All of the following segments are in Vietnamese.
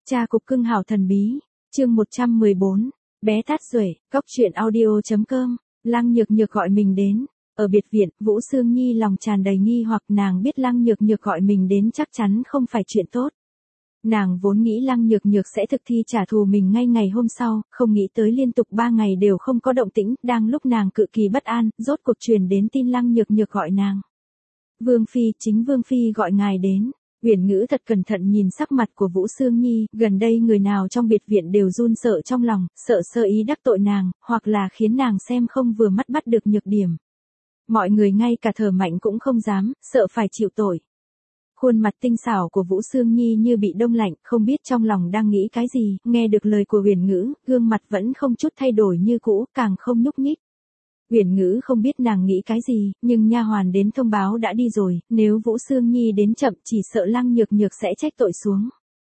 Cha cục cưng hảo thần bí, chương 114, bé Tát Duệ, cóc truyện audio.com, Lăng Nhược Nhược gọi mình đến. Ở biệt viện, Vũ Sương Nhi lòng tràn đầy nghi hoặc nàng biết Lăng Nhược Nhược gọi mình đến chắc chắn không phải chuyện tốt. Nàng vốn nghĩ Lăng Nhược Nhược sẽ thực thi trả thù mình ngay ngày hôm sau, không nghĩ tới liên tục 3 ngày đều không có động tĩnh, đang lúc nàng cực kỳ bất an, rốt cuộc truyền đến tin Lăng Nhược Nhược gọi nàng. Vương Phi, chính Vương Phi gọi ngài đến. Uyển Ngữ thật cẩn thận nhìn sắc mặt của Vũ Sương Nhi, gần đây người nào trong biệt viện đều run sợ trong lòng, sợ sơ ý đắc tội nàng, hoặc là khiến nàng xem không vừa mắt bắt được nhược điểm. Mọi người ngay cả thở mạnh cũng không dám, sợ phải chịu tội. Khuôn mặt tinh xảo của Vũ Sương Nhi như bị đông lạnh, không biết trong lòng đang nghĩ cái gì, nghe được lời của Uyển Ngữ, gương mặt vẫn không chút thay đổi như cũ, càng không nhúc nhích. Uyển Ngữ không biết nàng nghĩ cái gì, nhưng nha hoàn đến thông báo đã đi rồi, nếu Vũ Sương Nhi đến chậm chỉ sợ Lăng Nhược Nhược sẽ trách tội xuống.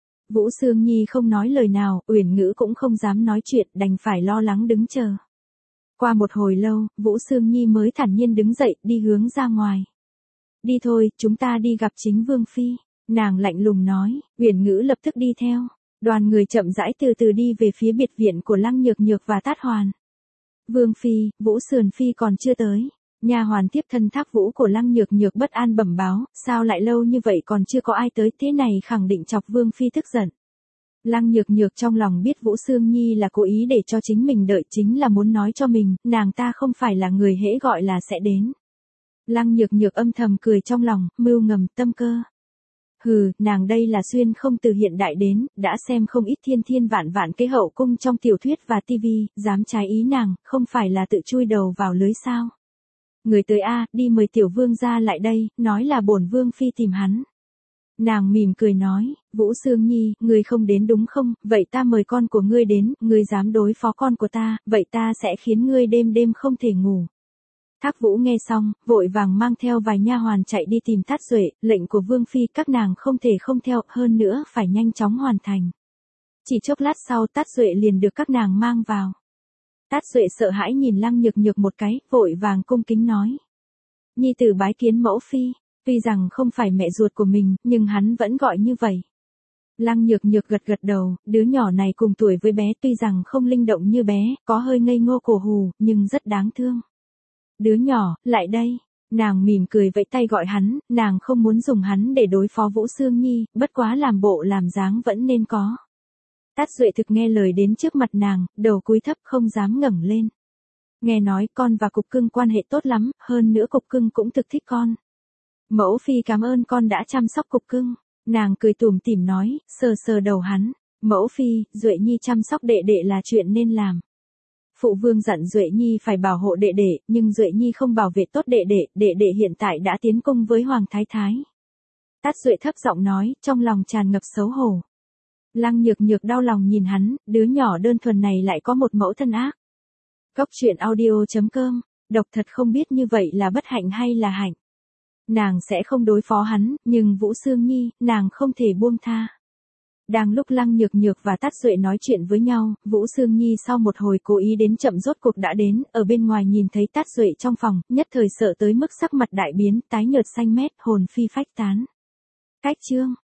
Vũ Sương Nhi không nói lời nào, Uyển Ngữ cũng không dám nói chuyện, đành phải lo lắng đứng chờ. Qua một hồi lâu, Vũ Sương Nhi mới thản nhiên đứng dậy, đi hướng ra ngoài. Đi thôi, chúng ta đi gặp chính Vương Phi, nàng lạnh lùng nói, Uyển Ngữ lập tức đi theo. Đoàn người chậm rãi từ từ đi về phía biệt viện của Lăng Nhược Nhược và Tát Hoàn. Vương Phi, Vũ Sườn Phi còn chưa tới. Nha hoàn tiếp thân Thác Vũ của Lăng Nhược Nhược bất an bẩm báo, sao lại lâu như vậy còn chưa có ai tới, thế này khẳng định chọc Vương Phi tức giận. Lăng Nhược Nhược trong lòng biết Vũ Sương Nhi là cố ý để cho chính mình đợi, chính là muốn nói cho mình, nàng ta không phải là người hễ gọi là sẽ đến. Lăng Nhược Nhược âm thầm cười trong lòng, mưu ngầm tâm cơ. Hừ, nàng đây là xuyên không từ hiện đại đến, đã xem không ít thiên thiên vạn vạn cái hậu cung trong tiểu thuyết và tivi, dám trái ý nàng, không phải là tự chui đầu vào lưới sao. Người tới a, đi mời tiểu vương ra lại đây, nói là bổn Vương Phi tìm hắn. Nàng mỉm cười nói, Vũ Sương Nhi, ngươi không đến đúng không, vậy ta mời con của ngươi đến, ngươi dám đối phó con của ta, vậy ta sẽ khiến ngươi đêm đêm không thể ngủ. Thác Vũ nghe xong, vội vàng mang theo vài nha hoàn chạy đi tìm Tát Duệ, lệnh của Vương Phi các nàng không thể không theo, hơn nữa phải nhanh chóng hoàn thành. Chỉ chốc lát sau Tát Duệ liền được các nàng mang vào. Tát Duệ sợ hãi nhìn Lăng Nhược Nhược một cái, vội vàng cung kính nói. Nhi tử bái kiến mẫu phi, tuy rằng không phải mẹ ruột của mình, nhưng hắn vẫn gọi như vậy. Lăng Nhược Nhược gật gật đầu, đứa nhỏ này cùng tuổi với bé tuy rằng không linh động như bé, có hơi ngây ngô cổ hù, nhưng rất đáng thương. Đứa nhỏ, lại đây. Nàng mỉm cười vẫy tay gọi hắn, nàng không muốn dùng hắn để đối phó Vũ Sương Nhi, bất quá làm bộ làm dáng vẫn nên có. Tát Duệ thực nghe lời đến trước mặt nàng, đầu cúi thấp không dám ngẩng lên. Nghe nói con và cục cưng quan hệ tốt lắm, hơn nữa cục cưng cũng thực thích con. Mẫu phi cảm ơn con đã chăm sóc cục cưng. Nàng cười tủm tỉm nói, sờ sờ đầu hắn. Mẫu phi, Duệ Nhi chăm sóc đệ đệ là chuyện nên làm. Phụ vương dặn Duệ Nhi phải bảo hộ đệ đệ, nhưng Duệ Nhi không bảo vệ tốt đệ đệ hiện tại đã tiến cung với Hoàng Thái Thái. Tát Duệ thấp giọng nói, trong lòng tràn ngập xấu hổ. Lăng Nhược Nhược đau lòng nhìn hắn, đứa nhỏ đơn thuần này lại có một mẫu thân ác. Cóc truyện audio.com, độc thật không biết như vậy là bất hạnh hay là hạnh. Nàng sẽ không đối phó hắn, nhưng Vũ Sương Nhi, nàng không thể buông tha. Đang lúc Lăng Nhược Nhược và Tát Duệ nói chuyện với nhau, Vũ Sương Nhi sau một hồi cố ý đến chậm rốt cuộc đã đến, ở bên ngoài nhìn thấy Tát Duệ trong phòng, nhất thời sợ tới mức sắc mặt đại biến, tái nhợt xanh mét, hồn phi phách tán. Cách chương